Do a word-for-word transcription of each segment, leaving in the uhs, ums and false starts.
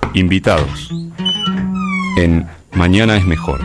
Invitados en Mañana es Mejor.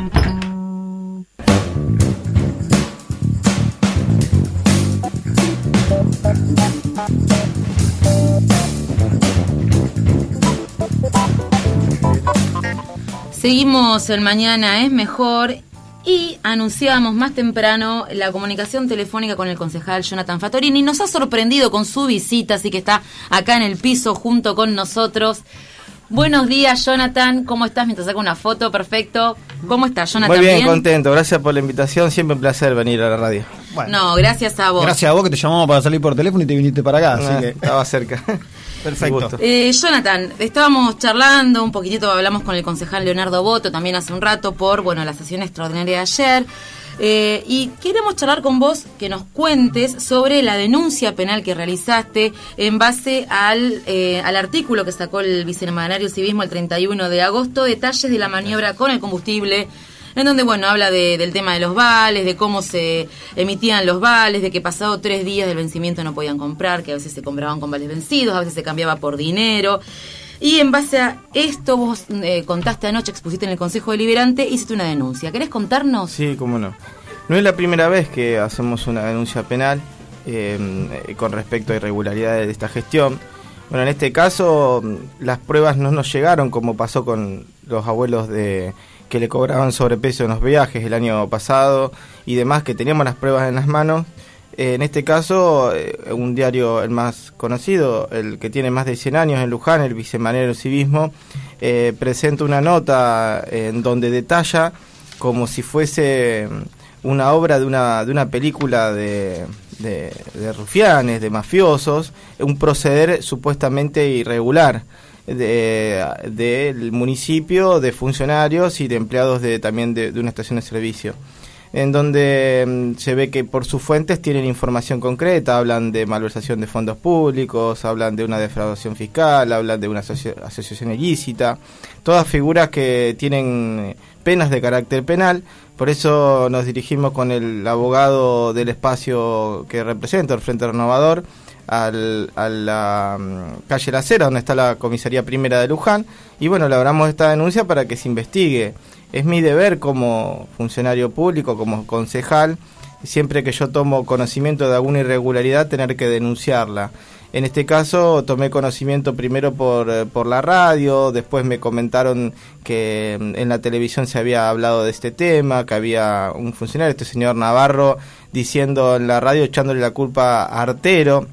Seguimos el Mañana es Mejor y anunciábamos más temprano la comunicación telefónica con el concejal Jonathan Fattorini. Nos ha sorprendido con su visita, así que está acá en el piso junto con nosotros. Buenos días, Jonathan. ¿Cómo estás? Mientras saco una foto, perfecto. ¿Cómo estás, Jonathan? Muy bien, ¿Bien? contento. Gracias por la invitación. Siempre un placer venir a la radio. Bueno, no, gracias a vos. Gracias a vos que te llamamos para salir por teléfono y te viniste para acá. Ah, Así que estaba cerca. perfecto. Eh, Jonathan, estábamos charlando un poquitito, hablamos con el concejal Leonardo Boto también hace un rato por, bueno, la sesión extraordinaria de ayer. Eh, y queremos charlar con vos, que nos cuentes sobre la denuncia penal que realizaste en base al, eh, al artículo que sacó el Bisemanario Civismo el treinta y uno de agosto, detalles de la maniobra con el combustible, en donde, bueno, habla de, del tema de los vales, de cómo se emitían los vales, de que pasado tres días del vencimiento no podían comprar, que a veces se compraban con vales vencidos, a veces se cambiaba por dinero. Y en base a esto vos eh, contaste anoche, expusiste en el Consejo Deliberante, hiciste una denuncia. ¿Querés contarnos? Sí, cómo no. No es la primera vez que hacemos una denuncia penal eh, con respecto a irregularidades de esta gestión. Bueno, en este caso las pruebas no nos llegaron como pasó con los abuelos de que le cobraban sobrepeso en los viajes el año pasado y demás, que teníamos las pruebas en las manos. Eh, en este caso, eh, un diario el más conocido, el que tiene más de cien años en Luján, el Bisemanario Civismo, eh, presenta una nota eh, en donde detalla como si fuese una obra de una, de una película de, de, de rufianes, de mafiosos, un proceder supuestamente irregular de, del municipio, de funcionarios y de empleados de también de, de una estación de servicio, en donde um, se ve que por sus fuentes tienen información concreta, hablan de malversación de fondos públicos, hablan de una defraudación fiscal, hablan de una asoci- asociación ilícita, todas figuras que tienen penas de carácter penal. Por eso nos dirigimos con el abogado del espacio que representa, el Frente Renovador, al, a la um, calle La Cera, donde está la comisaría primera de Luján, y bueno, elaboramos esta denuncia para que se investigue. Es mi deber como funcionario público, como concejal, siempre que yo tomo conocimiento de alguna irregularidad, tener que denunciarla. En este caso tomé conocimiento primero por, por la radio, después me comentaron que en la televisión se había hablado de este tema, que había un funcionario, este señor Navarro, diciendo en la radio, echándole la culpa a Artero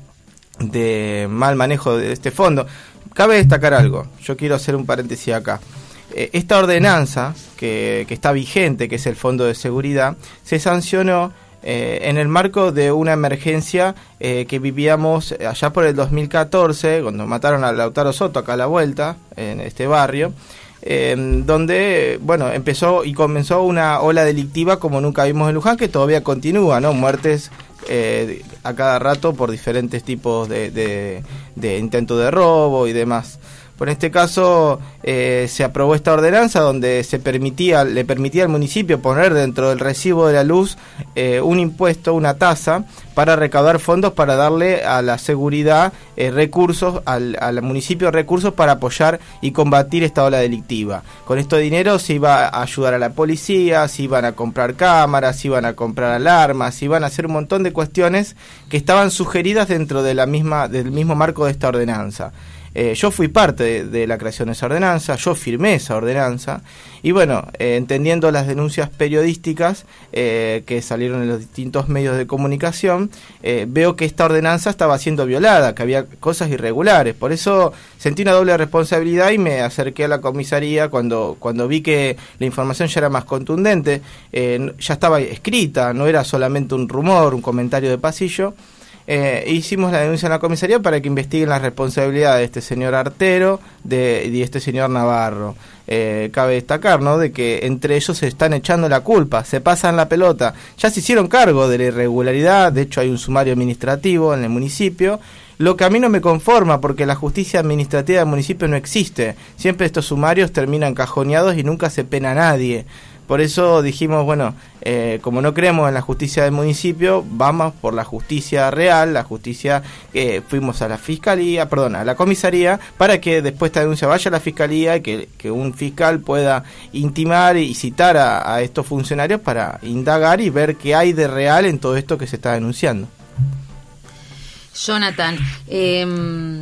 de mal manejo de este fondo. Cabe destacar algo, yo quiero hacer un paréntesis acá. Esta ordenanza que, que está vigente, que es el Fondo de Seguridad, se sancionó eh, en el marco de una emergencia eh, que vivíamos allá por el dos mil catorce, cuando mataron a Lautaro Soto acá a la vuelta, en este barrio, eh, donde, bueno, empezó y comenzó una ola delictiva como nunca vimos en Luján, que todavía continúa, ¿no? Muertes eh, a cada rato por diferentes tipos de, de, de intento de robo y demás. Por este caso eh, se aprobó esta ordenanza donde se permitía, le permitía al municipio poner dentro del recibo de la luz eh, un impuesto, una tasa, para recaudar fondos para darle a la seguridad eh, recursos, al, al municipio recursos para apoyar y combatir esta ola delictiva. Con este dinero se iba a ayudar a la policía, se iban a comprar cámaras, se iban a comprar alarmas, se iban a hacer un montón de cuestiones que estaban sugeridas dentro de la misma, del mismo marco de esta ordenanza. Eh, yo fui parte de, de la creación de esa ordenanza, yo firmé esa ordenanza y bueno, eh, entendiendo las denuncias periodísticas eh, que salieron en los distintos medios de comunicación, eh, veo que esta ordenanza estaba siendo violada, que había cosas irregulares. Por eso sentí una doble responsabilidad y me acerqué a la comisaría cuando, cuando vi que la información ya era más contundente, eh, ya estaba escrita, no era solamente un rumor, un comentario de pasillo. Eh, hicimos la denuncia en la comisaría para que investiguen las responsabilidades de este señor Artero de, y de este señor Navarro. Eh, cabe destacar, ¿no?, de que entre ellos se están echando la culpa, se pasan la pelota. Ya se hicieron cargo de la irregularidad, de hecho hay un sumario administrativo en el municipio, lo que a mí no me conforma porque la justicia administrativa del municipio no existe. Siempre estos sumarios terminan cajoneados y nunca se pena a nadie. Por eso dijimos, bueno, eh, como no creemos en la justicia del municipio, vamos por la justicia real, la justicia que eh, fuimos a la fiscalía, perdón, a la comisaría, para que después esta denuncia vaya a la fiscalía y que, que un fiscal pueda intimar y citar a, a estos funcionarios para indagar y ver qué hay de real en todo esto que se está denunciando. Jonathan, eh,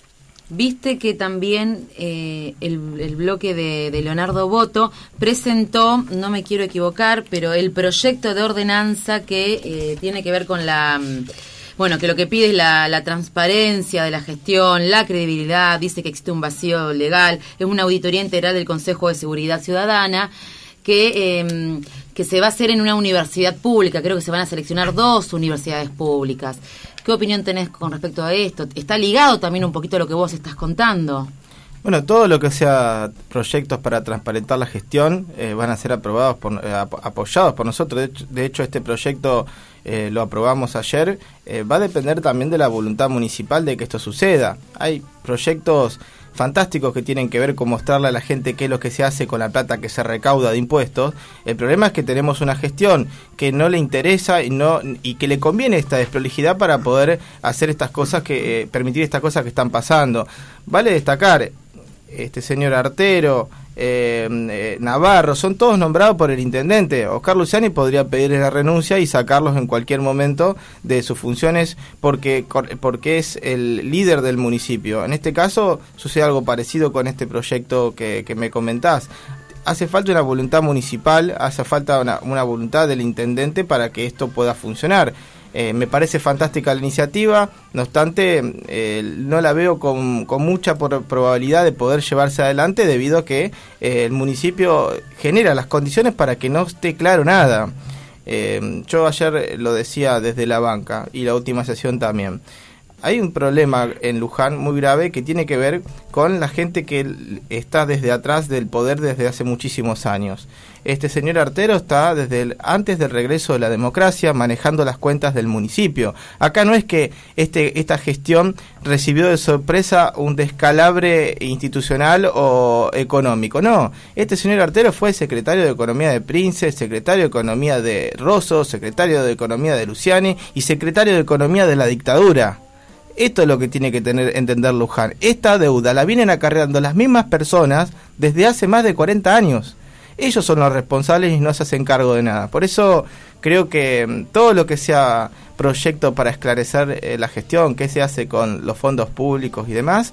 viste que también eh, el, el bloque de, de Leonardo Boto presentó, no me quiero equivocar, pero el proyecto de ordenanza que eh, tiene que ver con la... Bueno, que lo que pide es la, la transparencia de la gestión, la credibilidad, dice que existe un vacío legal, es una auditoría integral del Consejo de Seguridad Ciudadana, que, eh, que se va a hacer en una universidad pública, creo que se van a seleccionar dos universidades públicas. ¿Qué opinión tenés con respecto a esto? ¿Está ligado también un poquito a lo que vos estás contando? Bueno, todo lo que sea proyectos para transparentar la gestión eh, van a ser aprobados por, eh, ap- apoyados por nosotros. De hecho, de hecho este proyecto eh, lo aprobamos ayer. Eh, va a depender también de la voluntad municipal de que esto suceda. Hay proyectos fantásticos que tienen que ver con mostrarle a la gente qué es lo que se hace con la plata que se recauda de impuestos. El problema es que tenemos una gestión que no le interesa y no y que le conviene esta desprolijidad para poder hacer estas cosas, que eh, permitir estas cosas que están pasando. Vale destacar, este señor Artero, eh, eh, Navarro, son todos nombrados por el intendente. Oscar Luciani podría pedir la renuncia y sacarlos en cualquier momento de sus funciones porque, porque es el líder del municipio. En este caso sucede algo parecido con este proyecto que, que me comentás. Hace falta una voluntad municipal, hace falta una, una voluntad del intendente para que esto pueda funcionar. Eh, me parece fantástica la iniciativa, no obstante, eh, no la veo con, con mucha por, probabilidad de poder llevarse adelante debido a que eh, el municipio genera las condiciones para que no esté claro nada. Eh, yo ayer lo decía desde la banca y la última sesión también. Hay un problema en Luján muy grave que tiene que ver con la gente que está desde atrás del poder desde hace muchísimos años. Este señor Artero está desde el, antes del regreso de la democracia manejando las cuentas del municipio. Acá no es que este, esta gestión recibió de sorpresa un descalabre institucional o económico, no. Este señor Artero fue secretario de Economía de Prince, secretario de Economía de Rosso, secretario de Economía de Luciani y secretario de Economía de la dictadura. Esto es lo que tiene que tener entender Luján. Esta deuda la vienen acarreando las mismas personas desde hace más de cuarenta años. Ellos son los responsables y no se hacen cargo de nada. Por eso creo que todo lo que sea proyecto para esclarecer eh, la gestión, qué se hace con los fondos públicos y demás,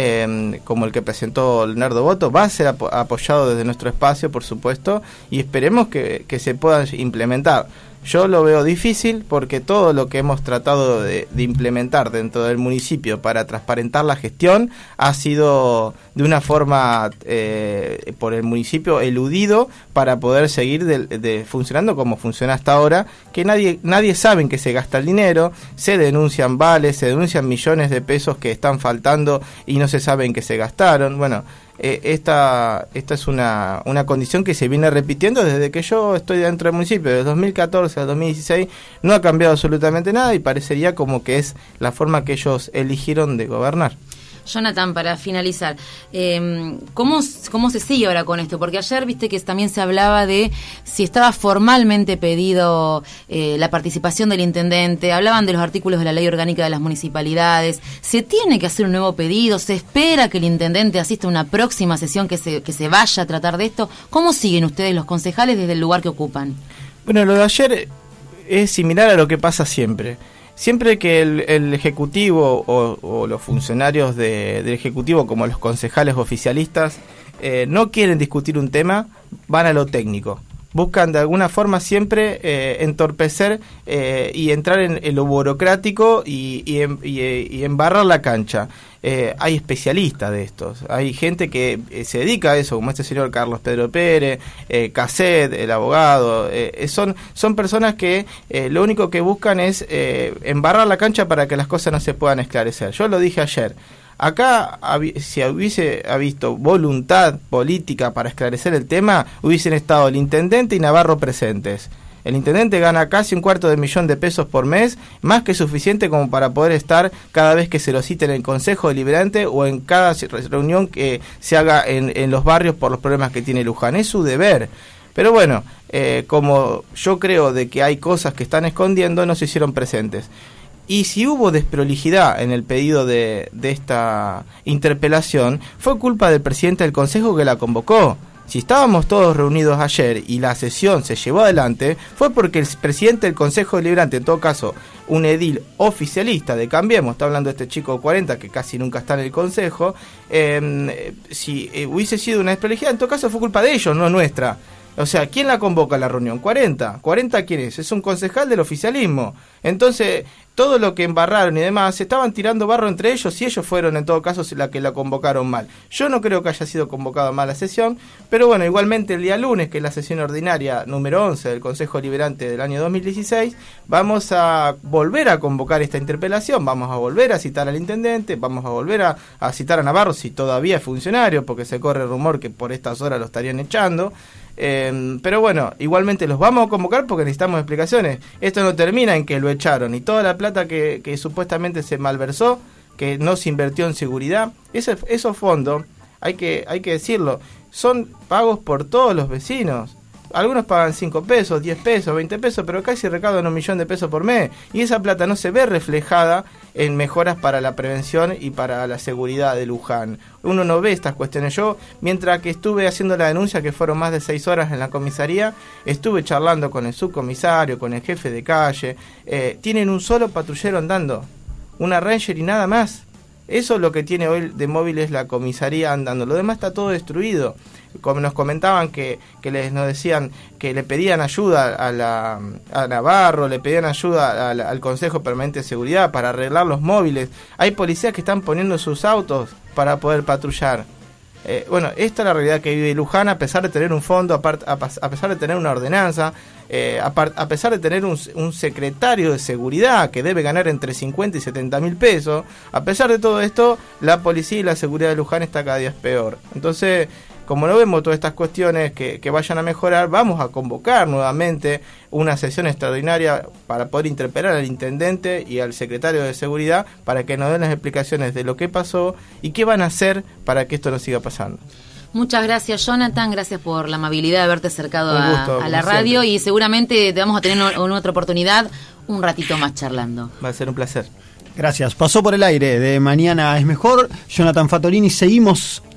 eh, como el que presentó Leonardo Boto, va a ser ap- apoyado desde nuestro espacio, por supuesto, y esperemos que, que se pueda implementar. Yo lo veo difícil porque todo lo que hemos tratado de, de implementar dentro del municipio para transparentar la gestión ha sido de una forma eh, por el municipio eludido para poder seguir de, de funcionando como funciona hasta ahora, que nadie nadie sabe en qué se gasta el dinero, se denuncian vales, se denuncian millones de pesos que están faltando y no se sabe en qué se gastaron. Bueno, Eh, esta esta es una, una condición que se viene repitiendo desde que yo estoy dentro del municipio, desde dos mil catorce al dos mil dieciséis, no ha cambiado absolutamente nada y parecería como que es la forma que ellos eligieron de gobernar. Jonathan, para finalizar, eh, ¿cómo, ¿cómo se sigue ahora con esto? Porque ayer viste que también se hablaba de si estaba formalmente pedido eh, la participación del intendente, hablaban de los artículos de la ley orgánica de las municipalidades, ¿se tiene que hacer un nuevo pedido? ¿Se espera que el intendente asista a una próxima sesión que se, que se vaya a tratar de esto? ¿Cómo siguen ustedes los concejales desde el lugar que ocupan? Bueno, lo de ayer es similar a lo que pasa siempre. Siempre que el, el Ejecutivo o, o los funcionarios de, del Ejecutivo, como los concejales oficialistas, eh, no quieren discutir un tema, van a lo técnico. Buscan de alguna forma siempre eh, entorpecer eh, y entrar en, en lo burocrático y, y, y, y embarrar la cancha. Eh, hay especialistas de estos, hay gente que eh, se dedica a eso, como este señor Carlos Pedro Pérez, eh, Casset, el abogado, eh, son, son personas que eh, lo único que buscan es eh, embarrar la cancha para que las cosas no se puedan esclarecer. Yo lo dije ayer. Acá, si hubiese visto voluntad política para esclarecer el tema, hubiesen estado el intendente y Navarro presentes. El intendente gana casi un cuarto de millón de pesos por mes, más que suficiente como para poder estar cada vez que se lo cite en el Consejo Deliberante o en cada reunión que se haga en, en los barrios por los problemas que tiene Luján. Es su deber. Pero bueno, eh, como yo creo de que hay cosas que están escondiendo, no se hicieron presentes. Y si hubo desprolijidad en el pedido de, de esta interpelación, fue culpa del presidente del Consejo que la convocó. Si estábamos todos reunidos ayer y la sesión se llevó adelante, fue porque el presidente del Consejo Deliberante, en todo caso un edil oficialista de Cambiemos, está hablando de este chico de cuarenta que casi nunca está en el Consejo, eh, si eh, hubiese sido una desprolijidad, en todo caso fue culpa de ellos, no nuestra. O sea, ¿quién la convoca a la reunión? cuarenta. ¿cuarenta quién es? Es un concejal del oficialismo. Entonces, todo lo que embarraron y demás, se estaban tirando barro entre ellos y ellos fueron, en todo caso, la que la convocaron mal. Yo no creo que haya sido convocada mal la sesión, pero bueno, igualmente el día lunes, que es la sesión ordinaria número once del Consejo Deliberante del año dos mil dieciséis, vamos a volver a convocar esta interpelación, vamos a volver a citar al intendente, vamos a volver a, a citar a Navarro, si todavía es funcionario, porque se corre el rumor que por estas horas lo estarían echando. Eh, pero bueno, igualmente los vamos a convocar porque necesitamos explicaciones. Esto no termina en que lo echaron y toda la plata que, que supuestamente se malversó, que no se invirtió en seguridad, ese, esos fondos, hay que, hay que decirlo, son pagos por todos los vecinos. Algunos pagan cinco pesos, diez pesos, veinte pesos, pero casi recaudan un millón de pesos por mes. Y esa plata no se ve reflejada en mejoras para la prevención y para la seguridad de Luján. Uno no ve estas cuestiones. Yo, mientras que estuve haciendo la denuncia, que fueron más de seis horas en la comisaría, estuve charlando con el subcomisario, con el jefe de calle. Eh, tienen un solo patrullero andando, una Ranger y nada más. Eso es lo que tiene hoy de móviles la comisaría andando. Lo demás está todo destruido. Como nos comentaban que, que les nos decían que le pedían ayuda a la a Navarro, le pedían ayuda al, al Consejo Permanente de Seguridad para arreglar los móviles. Hay policías que están poniendo sus autos para poder patrullar. Eh, bueno, esta es la realidad que vive Luján, a pesar de tener un fondo, a, part, a, a pesar de tener una ordenanza, eh, a, part, a pesar de tener un, un secretario de seguridad que debe ganar entre cincuenta y setenta mil pesos. A pesar de todo esto, la policía y la seguridad de Luján está cada día peor. Entonces, como no vemos todas estas cuestiones que, que vayan a mejorar, vamos a convocar nuevamente una sesión extraordinaria para poder interpelar al intendente y al secretario de seguridad para que nos den las explicaciones de lo que pasó y qué van a hacer para que esto no siga pasando. Muchas gracias, Jonathan, gracias por la amabilidad de haberte acercado gusto, a, a la radio siempre. Y seguramente te vamos a tener en otra oportunidad un ratito más charlando. Va a ser un placer. Gracias. Pasó por el aire de Mañana es Mejor, Jonathan Fattorini. Seguimos